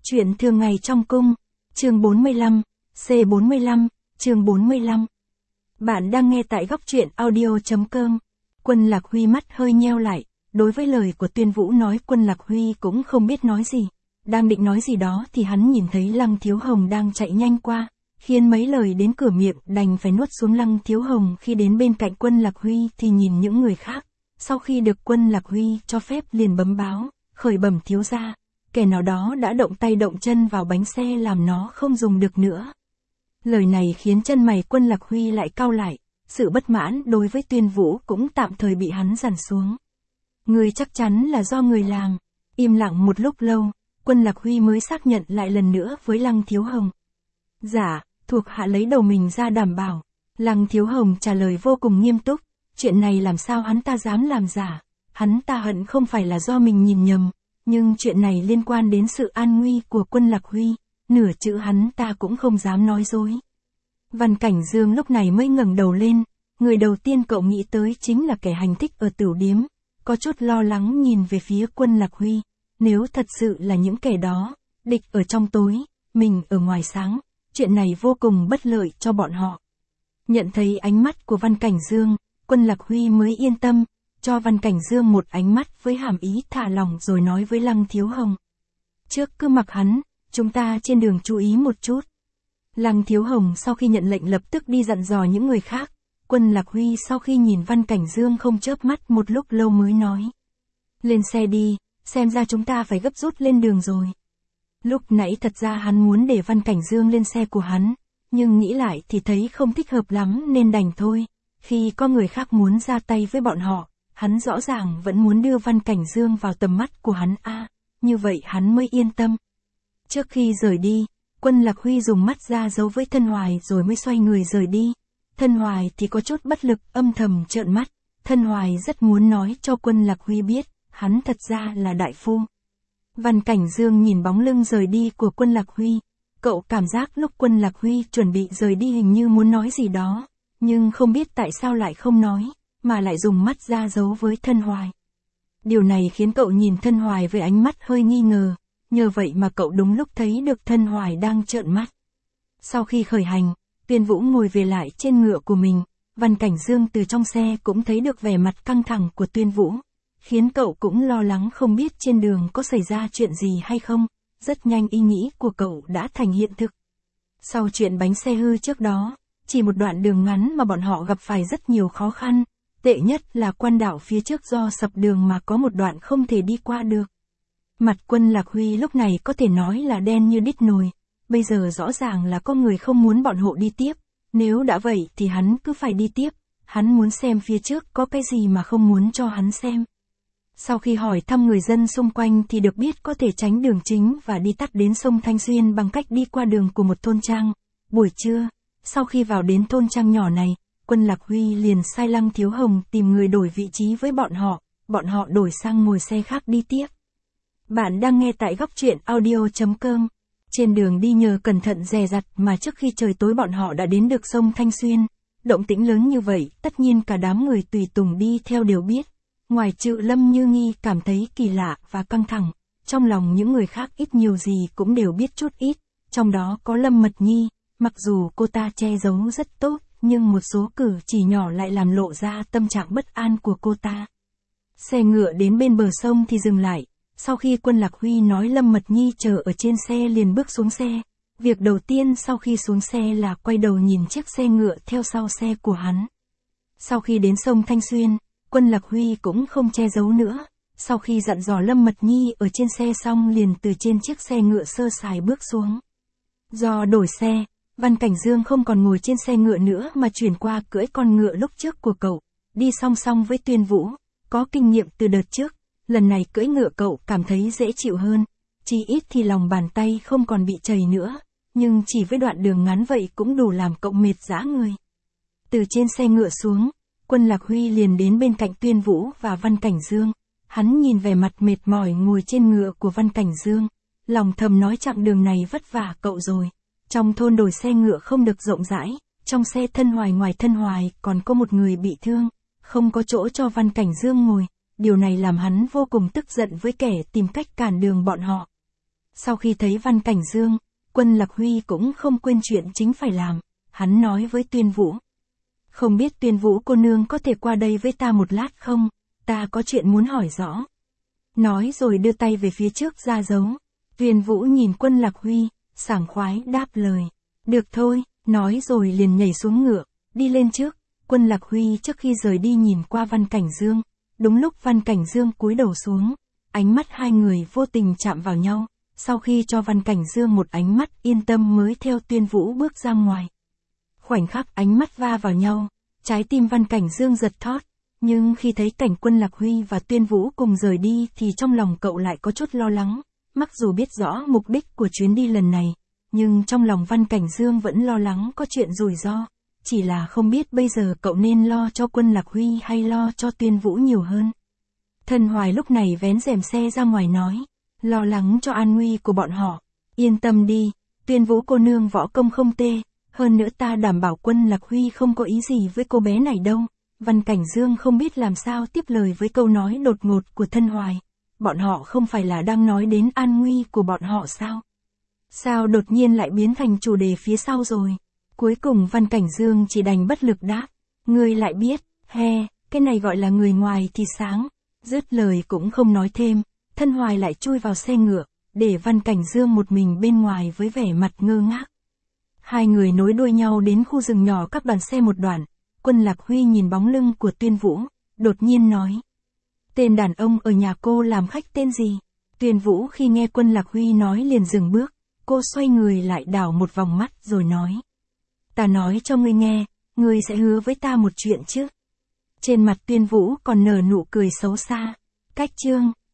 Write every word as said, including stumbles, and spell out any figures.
Chuyện thường ngày trong cung, chương bốn mươi lăm, C bốn mươi lăm, chương bốn mươi lăm. Bạn đang nghe tại góc truyện audio chấm com. Quân Lạc Huy mắt hơi nheo lại, đối với lời của Tuyên Vũ nói Quân Lạc Huy cũng không biết nói gì. Đang định nói gì đó thì hắn nhìn thấy Lăng Thiếu Hồng đang chạy nhanh qua, khiến mấy lời đến cửa miệng đành phải nuốt xuống. Lăng Thiếu Hồng khi đến bên cạnh Quân Lạc Huy thì nhìn những người khác, sau khi được Quân Lạc Huy cho phép liền bấm báo, khởi bẩm thiếu gia. Kẻ nào đó đã động tay động chân vào bánh xe làm nó không dùng được nữa. Lời này khiến chân mày Quân Lạc Huy lại cau lại, sự bất mãn đối với Tuyên Vũ cũng tạm thời bị hắn dằn xuống. Người chắc chắn là do người làm. Im lặng một lúc lâu, Quân Lạc Huy mới xác nhận lại lần nữa với Lăng Thiếu Hồng. Dạ, thuộc hạ lấy đầu mình ra đảm bảo. Lăng Thiếu Hồng trả lời vô cùng nghiêm túc, chuyện này làm sao hắn ta dám làm giả, hắn ta hận không phải là do mình nhìn nhầm. Nhưng chuyện này liên quan đến sự an nguy của Quân Lạc Huy, nửa chữ hắn ta cũng không dám nói dối. Văn Cảnh Dương lúc này mới ngẩng đầu lên, người đầu tiên cậu nghĩ tới chính là kẻ hành thích ở tửu điếm, có chút lo lắng nhìn về phía Quân Lạc Huy, nếu thật sự là những kẻ đó, địch ở trong tối, mình ở ngoài sáng, chuyện này vô cùng bất lợi cho bọn họ. Nhận thấy ánh mắt của Văn Cảnh Dương, Quân Lạc Huy mới yên tâm, cho Văn Cảnh Dương một ánh mắt với hàm ý thả lỏng rồi nói với Lăng Thiếu Hồng. Trước cứ mặc hắn, chúng ta trên đường chú ý một chút. Lăng Thiếu Hồng sau khi nhận lệnh lập tức đi dặn dò những người khác. Quân Lạc Huy sau khi nhìn Văn Cảnh Dương không chớp mắt một lúc lâu mới nói. Lên xe đi, xem ra chúng ta phải gấp rút lên đường rồi. Lúc nãy thật ra hắn muốn để Văn Cảnh Dương lên xe của hắn, nhưng nghĩ lại thì thấy không thích hợp lắm nên đành thôi. Khi có người khác muốn ra tay với bọn họ, hắn rõ ràng vẫn muốn đưa Văn Cảnh Dương vào tầm mắt của hắn a, à, như vậy hắn mới yên tâm. Trước khi rời đi, Quân Lạc Huy dùng mắt ra dấu với Thân Hoài rồi mới xoay người rời đi. Thân Hoài thì có chút bất lực âm thầm trợn mắt, Thân Hoài rất muốn nói cho Quân Lạc Huy biết, hắn thật ra là đại phu. Văn Cảnh Dương nhìn bóng lưng rời đi của Quân Lạc Huy, cậu cảm giác lúc Quân Lạc Huy chuẩn bị rời đi hình như muốn nói gì đó, nhưng không biết tại sao lại không nói, mà lại dùng mắt ra dấu với Thân Hoài. Điều này khiến cậu nhìn Thân Hoài với ánh mắt hơi nghi ngờ, nhờ vậy mà cậu đúng lúc thấy được Thân Hoài đang trợn mắt. Sau khi khởi hành, Tuyên Vũ ngồi về lại trên ngựa của mình, Văn Cảnh Dương từ trong xe cũng thấy được vẻ mặt căng thẳng của Tuyên Vũ, khiến cậu cũng lo lắng không biết trên đường có xảy ra chuyện gì hay không, rất nhanh ý nghĩ của cậu đã thành hiện thực. Sau chuyện bánh xe hư trước đó, chỉ một đoạn đường ngắn mà bọn họ gặp phải rất nhiều khó khăn. Tệ nhất là quan đạo phía trước do sập đường mà có một đoạn không thể đi qua được. Mặt Quân Lạc Huy lúc này có thể nói là đen như đít nồi, bây giờ rõ ràng là có người không muốn bọn họ đi tiếp, nếu đã vậy thì hắn cứ phải đi tiếp, hắn muốn xem phía trước có cái gì mà không muốn cho hắn xem. Sau khi hỏi thăm người dân xung quanh thì được biết có thể tránh đường chính và đi tắt đến sông Thanh Xuyên bằng cách đi qua đường của một thôn trang. Buổi trưa, sau khi vào đến thôn trang nhỏ này, Quân Lạc Huy liền sai Lăng Thiếu Hồng tìm người đổi vị trí với bọn họ, bọn họ đổi sang ngồi xe khác đi tiếp. Bạn đang nghe tại góc truyện audio chấm com. Trên đường đi nhờ cẩn thận dè dặt mà trước khi trời tối bọn họ đã đến được sông Thanh Xuyên. Động tĩnh lớn như vậy, tất nhiên cả đám người tùy tùng đi theo đều biết. Ngoài trừ Lâm Như Nghi cảm thấy kỳ lạ và căng thẳng, trong lòng những người khác ít nhiều gì cũng đều biết chút ít, trong đó có Lâm Mật Nhi, mặc dù cô ta che giấu rất tốt, nhưng một số cử chỉ nhỏ lại làm lộ ra tâm trạng bất an của cô ta. Xe ngựa đến bên bờ sông thì dừng lại, sau khi Quân Lạc Huy nói Lâm Mật Nhi chờ ở trên xe liền bước xuống xe. Việc đầu tiên sau khi xuống xe là quay đầu nhìn chiếc xe ngựa theo sau xe của hắn. Sau khi đến sông Thanh Xuyên, Quân Lạc Huy cũng không che giấu nữa, sau khi dặn dò Lâm Mật Nhi ở trên xe xong liền từ trên chiếc xe ngựa sơ sài bước xuống. Do đổi xe, Văn Cảnh Dương không còn ngồi trên xe ngựa nữa mà chuyển qua cưỡi con ngựa lúc trước của cậu, đi song song với Tuyên Vũ, có kinh nghiệm từ đợt trước, lần này cưỡi ngựa cậu cảm thấy dễ chịu hơn, chỉ ít thì lòng bàn tay không còn bị chảy nữa, nhưng chỉ với đoạn đường ngắn vậy cũng đủ làm cậu mệt rã người. Từ trên xe ngựa xuống, Quân Lạc Huy liền đến bên cạnh Tuyên Vũ và Văn Cảnh Dương, hắn nhìn vẻ mặt mệt mỏi ngồi trên ngựa của Văn Cảnh Dương, lòng thầm nói chặng đường này vất vả cậu rồi. Trong thôn đổi xe ngựa không được rộng rãi, trong xe Thân Hoài ngoài Thân Hoài còn có một người bị thương, không có chỗ cho Văn Cảnh Dương ngồi, điều này làm hắn vô cùng tức giận với kẻ tìm cách cản đường bọn họ. Sau khi thấy Văn Cảnh Dương, Quân Lạc Huy cũng không quên chuyện chính phải làm, hắn nói với Tuyên Vũ. Không biết Tuyên Vũ cô nương có thể qua đây với ta một lát không, ta có chuyện muốn hỏi rõ. Nói rồi đưa tay về phía trước ra dấu. Tuyên Vũ nhìn Quân Lạc Huy, sảng khoái đáp lời. Được thôi, nói rồi liền nhảy xuống ngựa, đi lên trước. Quân Lạc Huy trước khi rời đi nhìn qua Văn Cảnh Dương. Đúng lúc Văn Cảnh Dương cúi đầu xuống, ánh mắt hai người vô tình chạm vào nhau. Sau khi cho Văn Cảnh Dương một ánh mắt yên tâm mới theo Tuyên Vũ bước ra ngoài. Khoảnh khắc ánh mắt va vào nhau, trái tim Văn Cảnh Dương giật thót. Nhưng khi thấy cảnh Quân Lạc Huy và Tuyên Vũ cùng rời đi thì trong lòng cậu lại có chút lo lắng. Mặc dù biết rõ mục đích của chuyến đi lần này, nhưng trong lòng Văn Cảnh Dương vẫn lo lắng có chuyện rủi ro. Chỉ là không biết bây giờ cậu nên lo cho Quân Lạc Huy hay lo cho Tuyên Vũ nhiều hơn. Thân Hoài lúc này vén rèm xe ra ngoài nói, lo lắng cho an nguy của bọn họ. Yên tâm đi, Tuyên Vũ cô nương võ công không tệ, hơn nữa ta đảm bảo Quân Lạc Huy không có ý gì với cô bé này đâu. Văn Cảnh Dương không biết làm sao tiếp lời với câu nói đột ngột của Thân Hoài. Bọn họ không phải là đang nói đến an nguy của bọn họ sao? Sao đột nhiên lại biến thành chủ đề phía sau rồi? Cuối cùng Văn Cảnh Dương chỉ đành bất lực đáp. Ngươi lại biết, he, cái này gọi là người ngoài thì sáng. Dứt lời cũng không nói thêm, Thân Hoài lại chui vào xe ngựa, để Văn Cảnh Dương một mình bên ngoài với vẻ mặt ngơ ngác. Hai người nối đuôi nhau đến khu rừng nhỏ cách đoàn xe một đoạn. Quân Lạc Huy nhìn bóng lưng của Tuyên Vũ, đột nhiên nói. Tên đàn ông ở nhà cô làm khách tên gì? Tuyên Vũ khi nghe Quân Lạc Huy nói liền dừng bước, cô xoay người lại đảo một vòng mắt rồi nói. Ta nói cho ngươi nghe, ngươi sẽ hứa với ta một chuyện chứ? Trên mặt Tuyên Vũ còn nở nụ cười xấu xa. Cách chương.